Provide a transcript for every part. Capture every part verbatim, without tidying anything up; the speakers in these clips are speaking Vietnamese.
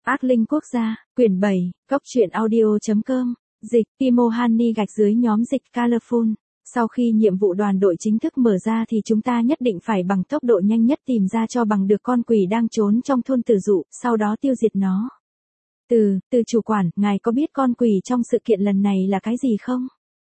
Ác linh quốc gia, quyển bảy, góc truyện audio.com, dịch, Timohani gạch dưới nhóm dịch Colorful. Sau khi nhiệm vụ đoàn đội chính thức mở ra thì chúng ta nhất định phải bằng tốc độ nhanh nhất tìm ra cho bằng được con quỷ đang trốn trong thôn Tử Dụ, sau đó tiêu diệt nó. Từ, từ chủ quản, ngài có biết con quỷ trong sự kiện lần này là cái gì không?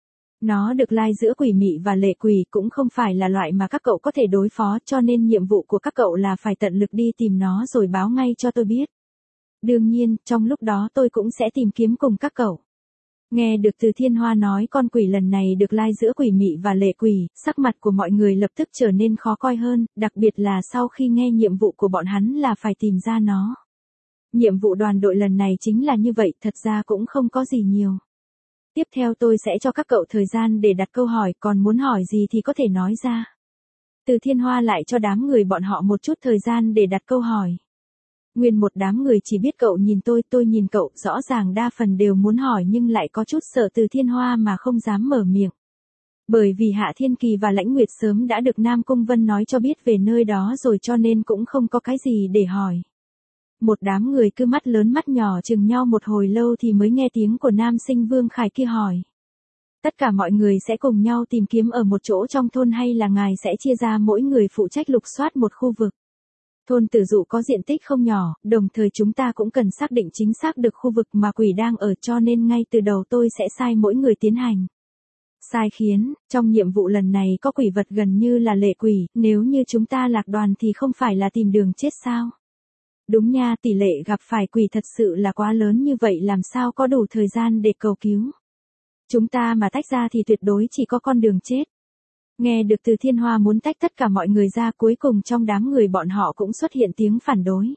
Nó được lai giữa quỷ mị và lệ quỷ, cũng không phải là loại mà các cậu có thể đối phó, cho nên nhiệm vụ của các cậu là phải tận lực đi tìm nó rồi báo ngay cho tôi biết. Đương nhiên, trong lúc đó tôi cũng sẽ tìm kiếm cùng các cậu. Nghe được Từ Thiên Hoa nói con quỷ lần này được lai giữa quỷ mị và lệ quỷ, sắc mặt của mọi người lập tức trở nên khó coi hơn, đặc biệt là sau khi nghe nhiệm vụ của bọn hắn là phải tìm ra nó. Nhiệm vụ đoàn đội lần này chính là như vậy, thật ra cũng không có gì nhiều. Tiếp theo tôi sẽ cho các cậu thời gian để đặt câu hỏi, còn muốn hỏi gì thì có thể nói ra. Từ Thiên Hoa lại cho đám người bọn họ một chút thời gian để đặt câu hỏi. Nguyên một đám người chỉ biết cậu nhìn tôi, tôi nhìn cậu, rõ ràng đa phần đều muốn hỏi nhưng lại có chút sợ Từ Thiên Hoa mà không dám mở miệng. Bởi vì Hạ Thiên Kỳ và Lãnh Nguyệt sớm đã được Nam Cung Vân nói cho biết về nơi đó rồi, cho nên cũng không có cái gì để hỏi. Một đám người cứ mắt lớn mắt nhỏ chừng nhau một hồi lâu thì mới nghe tiếng của nam sinh Vương Khải kia hỏi. Tất cả mọi người sẽ cùng nhau tìm kiếm ở một chỗ trong thôn hay là ngài sẽ chia ra mỗi người phụ trách lục soát một khu vực? Thôn Tử Dụ có diện tích không nhỏ, đồng thời chúng ta cũng cần xác định chính xác được khu vực mà quỷ đang ở, cho nên ngay từ đầu tôi sẽ sai mỗi người tiến hành sai khiến. Trong nhiệm vụ lần này có quỷ vật gần như là lệ quỷ, nếu như chúng ta lạc đoàn thì không phải là tìm đường chết sao? Đúng nha, tỷ lệ gặp phải quỷ thật sự là quá lớn, như vậy làm sao có đủ thời gian để cầu cứu. Chúng ta mà tách ra thì tuyệt đối chỉ có con đường chết. Nghe được Từ Thiên Hoa muốn tách tất cả mọi người ra, cuối cùng trong đám người bọn họ cũng xuất hiện tiếng phản đối.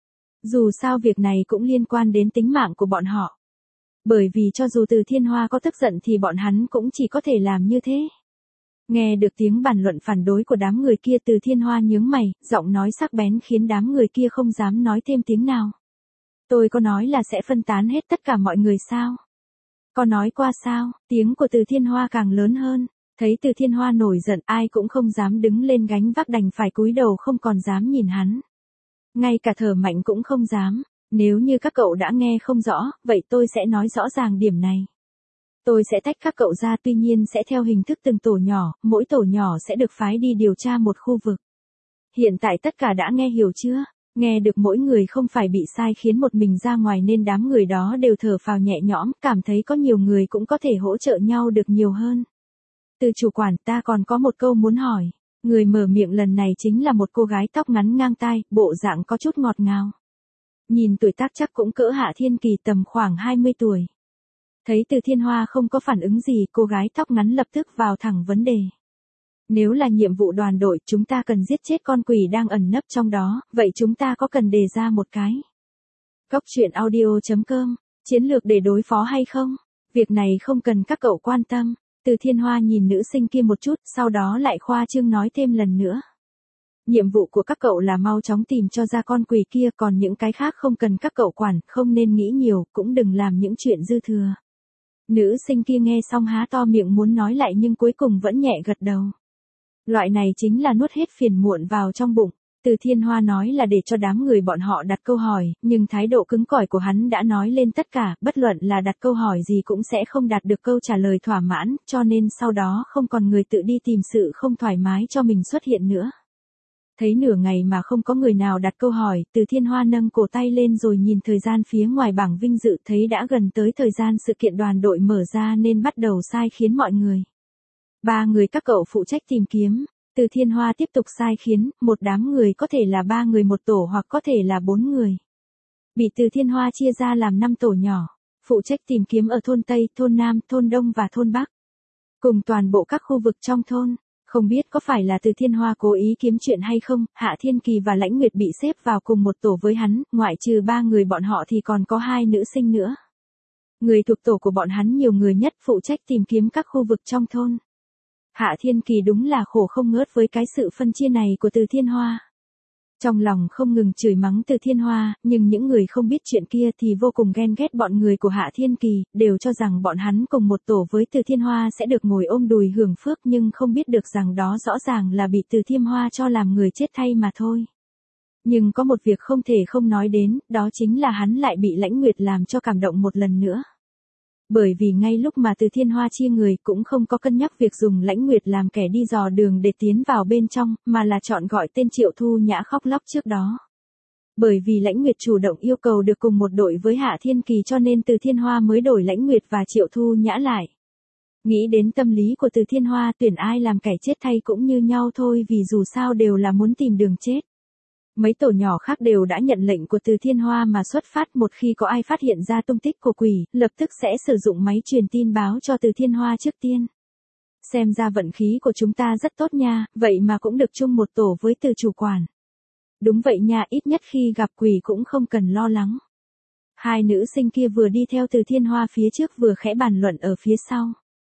Dù sao việc này cũng liên quan đến tính mạng của bọn họ. Bởi vì cho dù Từ Thiên Hoa có tức giận thì bọn hắn cũng chỉ có thể làm như thế. Nghe được tiếng bàn luận phản đối của đám người kia, Từ Thiên Hoa nhướng mày, giọng nói sắc bén khiến đám người kia không dám nói thêm tiếng nào. Tôi có nói là sẽ phân tán hết tất cả mọi người sao? Có nói qua sao? Tiếng của Từ Thiên Hoa càng lớn hơn. Thấy Từ Thiên Hoa nổi giận, ai cũng không dám đứng lên gánh vác, đành phải cúi đầu không còn dám nhìn hắn. Ngay cả thở mạnh cũng không dám. Nếu như các cậu đã nghe không rõ, vậy tôi sẽ nói rõ ràng điểm này. Tôi sẽ tách các cậu ra, tuy nhiên sẽ theo hình thức từng tổ nhỏ, mỗi tổ nhỏ sẽ được phái đi điều tra một khu vực. Hiện tại tất cả đã nghe hiểu chưa? Nghe được mỗi người không phải bị sai khiến một mình ra ngoài nên đám người đó đều thở phào nhẹ nhõm, cảm thấy có nhiều người cũng có thể hỗ trợ nhau được nhiều hơn. Từ chủ quản, ta còn có một câu muốn hỏi. Người mở miệng lần này chính là một cô gái tóc ngắn ngang tai, bộ dạng có chút ngọt ngào. Nhìn tuổi tác chắc cũng cỡ Hạ Thiên Kỳ, tầm khoảng hai mươi tuổi. Thấy Từ Thiên Hoa không có phản ứng gì, cô gái tóc ngắn lập tức vào thẳng vấn đề. Nếu là nhiệm vụ đoàn đội, chúng ta cần giết chết con quỷ đang ẩn nấp trong đó, vậy chúng ta có cần đề ra một cái góc truyện audio.com chiến lược để đối phó hay không? Việc này không cần các cậu quan tâm. Từ Thiên Hoa nhìn nữ sinh kia một chút, sau đó lại khoa trương nói thêm lần nữa. Nhiệm vụ của các cậu là mau chóng tìm cho ra con quỷ kia, còn những cái khác không cần các cậu quản, không nên nghĩ nhiều, cũng đừng làm những chuyện dư thừa. Nữ sinh kia nghe xong há to miệng muốn nói lại nhưng cuối cùng vẫn nhẹ gật đầu. Loại này chính là nuốt hết phiền muộn vào trong bụng. Từ Thiên Hoa nói là để cho đám người bọn họ đặt câu hỏi, nhưng thái độ cứng cỏi của hắn đã nói lên tất cả, bất luận là đặt câu hỏi gì cũng sẽ không đạt được câu trả lời thỏa mãn, cho nên sau đó không còn người tự đi tìm sự không thoải mái cho mình xuất hiện nữa. Thấy nửa ngày mà không có người nào đặt câu hỏi, Từ Thiên Hoa nâng cổ tay lên rồi nhìn thời gian phía ngoài bảng vinh dự, thấy đã gần tới thời gian sự kiện đoàn đội mở ra nên bắt đầu sai khiến mọi người. Ba người các cậu phụ trách tìm kiếm. Từ Thiên Hoa tiếp tục sai khiến, một đám người có thể là ba người một tổ hoặc có thể là bốn người. Bị Từ Thiên Hoa chia ra làm năm tổ nhỏ, phụ trách tìm kiếm ở thôn Tây, thôn Nam, thôn Đông và thôn Bắc. Cùng toàn bộ các khu vực trong thôn. Không biết có phải là Từ Thiên Hoa cố ý kiếm chuyện hay không, Hạ Thiên Kỳ và Lãnh Nguyệt bị xếp vào cùng một tổ với hắn, ngoại trừ ba người bọn họ thì còn có hai nữ sinh nữa. Người thuộc tổ của bọn hắn nhiều người nhất, phụ trách tìm kiếm các khu vực trong thôn. Hạ Thiên Kỳ đúng là khổ không ngớt với cái sự phân chia này của Từ Thiên Hoa. Trong lòng không ngừng chửi mắng Từ Thiên Hoa, nhưng những người không biết chuyện kia thì vô cùng ghen ghét bọn người của Hạ Thiên Kỳ, đều cho rằng bọn hắn cùng một tổ với Từ Thiên Hoa sẽ được ngồi ôm đùi hưởng phước, nhưng không biết được rằng đó rõ ràng là bị Từ Thiên Hoa cho làm người chết thay mà thôi. Nhưng có một việc không thể không nói đến, đó chính là hắn lại bị Lãnh Nguyệt làm cho cảm động một lần nữa. Bởi vì ngay lúc mà Từ Thiên Hoa chia người cũng không có cân nhắc việc dùng Lãnh Nguyệt làm kẻ đi dò đường để tiến vào bên trong, mà là chọn gọi tên Triệu Thu Nhã khóc lóc trước đó. Bởi vì Lãnh Nguyệt chủ động yêu cầu được cùng một đội với Hạ Thiên Kỳ cho nên Từ Thiên Hoa mới đổi Lãnh Nguyệt và Triệu Thu Nhã lại. Nghĩ đến tâm lý của Từ Thiên Hoa, tuyển ai làm kẻ chết thay cũng như nhau thôi, vì dù sao đều là muốn tìm đường chết. Mấy tổ nhỏ khác đều đã nhận lệnh của Từ Thiên Hoa mà xuất phát, một khi có ai phát hiện ra tung tích của quỷ, lập tức sẽ sử dụng máy truyền tin báo cho Từ Thiên Hoa trước tiên. Xem ra vận khí của chúng ta rất tốt nha, vậy mà cũng được chung một tổ với Từ chủ quản. Đúng vậy nha, ít nhất khi gặp quỷ cũng không cần lo lắng. Hai nữ sinh kia vừa đi theo Từ Thiên Hoa phía trước vừa khẽ bàn luận ở phía sau.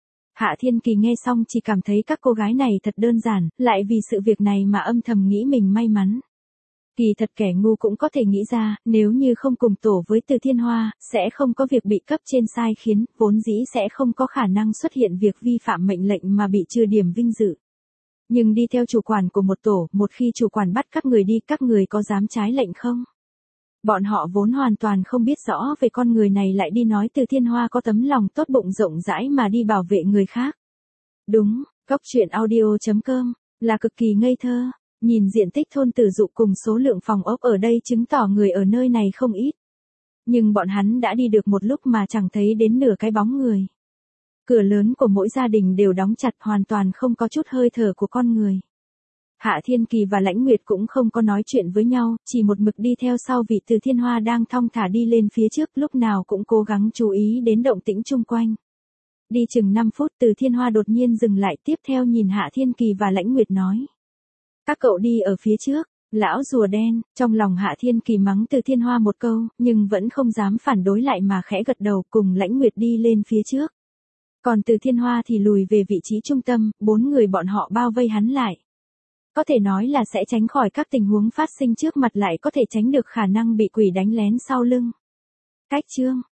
Hạ Thiên Kỳ nghe xong chỉ cảm thấy các cô gái này thật đơn giản, lại vì sự việc này mà âm thầm nghĩ mình may mắn. Kỳ thật kẻ ngu cũng có thể nghĩ ra, nếu như không cùng tổ với Từ Thiên Hoa, sẽ không có việc bị cấp trên sai khiến, vốn dĩ sẽ không có khả năng xuất hiện việc vi phạm mệnh lệnh mà bị trừ điểm vinh dự. Nhưng đi theo chủ quản của một tổ, một khi chủ quản bắt các người đi, các người có dám trái lệnh không? Bọn họ vốn hoàn toàn không biết rõ về con người này lại đi nói Từ Thiên Hoa có tấm lòng tốt bụng rộng rãi mà đi bảo vệ người khác. Đúng, Cốc Truyện Audio chấm com là cực kỳ ngây thơ. Nhìn diện tích thôn Tử Dụ cùng số lượng phòng ốc ở đây chứng tỏ người ở nơi này không ít. Nhưng bọn hắn đã đi được một lúc mà chẳng thấy đến nửa cái bóng người. Cửa lớn của mỗi gia đình đều đóng chặt, hoàn toàn không có chút hơi thở của con người. Hạ Thiên Kỳ và Lãnh Nguyệt cũng không có nói chuyện với nhau, chỉ một mực đi theo sau vị Từ Thiên Hoa đang thong thả đi lên phía trước, lúc nào cũng cố gắng chú ý đến động tĩnh chung quanh. Đi chừng năm phút Từ Thiên Hoa đột nhiên dừng lại, tiếp theo nhìn Hạ Thiên Kỳ và Lãnh Nguyệt nói. Các cậu đi ở phía trước, lão rùa đen. Trong lòng Hạ Thiên Kỳ mắng Từ Thiên Hoa một câu, nhưng vẫn không dám phản đối lại mà khẽ gật đầu, cùng Lãnh Nguyệt đi lên phía trước. Còn Từ Thiên Hoa thì lùi về vị trí trung tâm, bốn người bọn họ bao vây hắn lại. Có thể nói là sẽ tránh khỏi các tình huống phát sinh trước mặt, lại có thể tránh được khả năng bị quỷ đánh lén sau lưng. Cách chương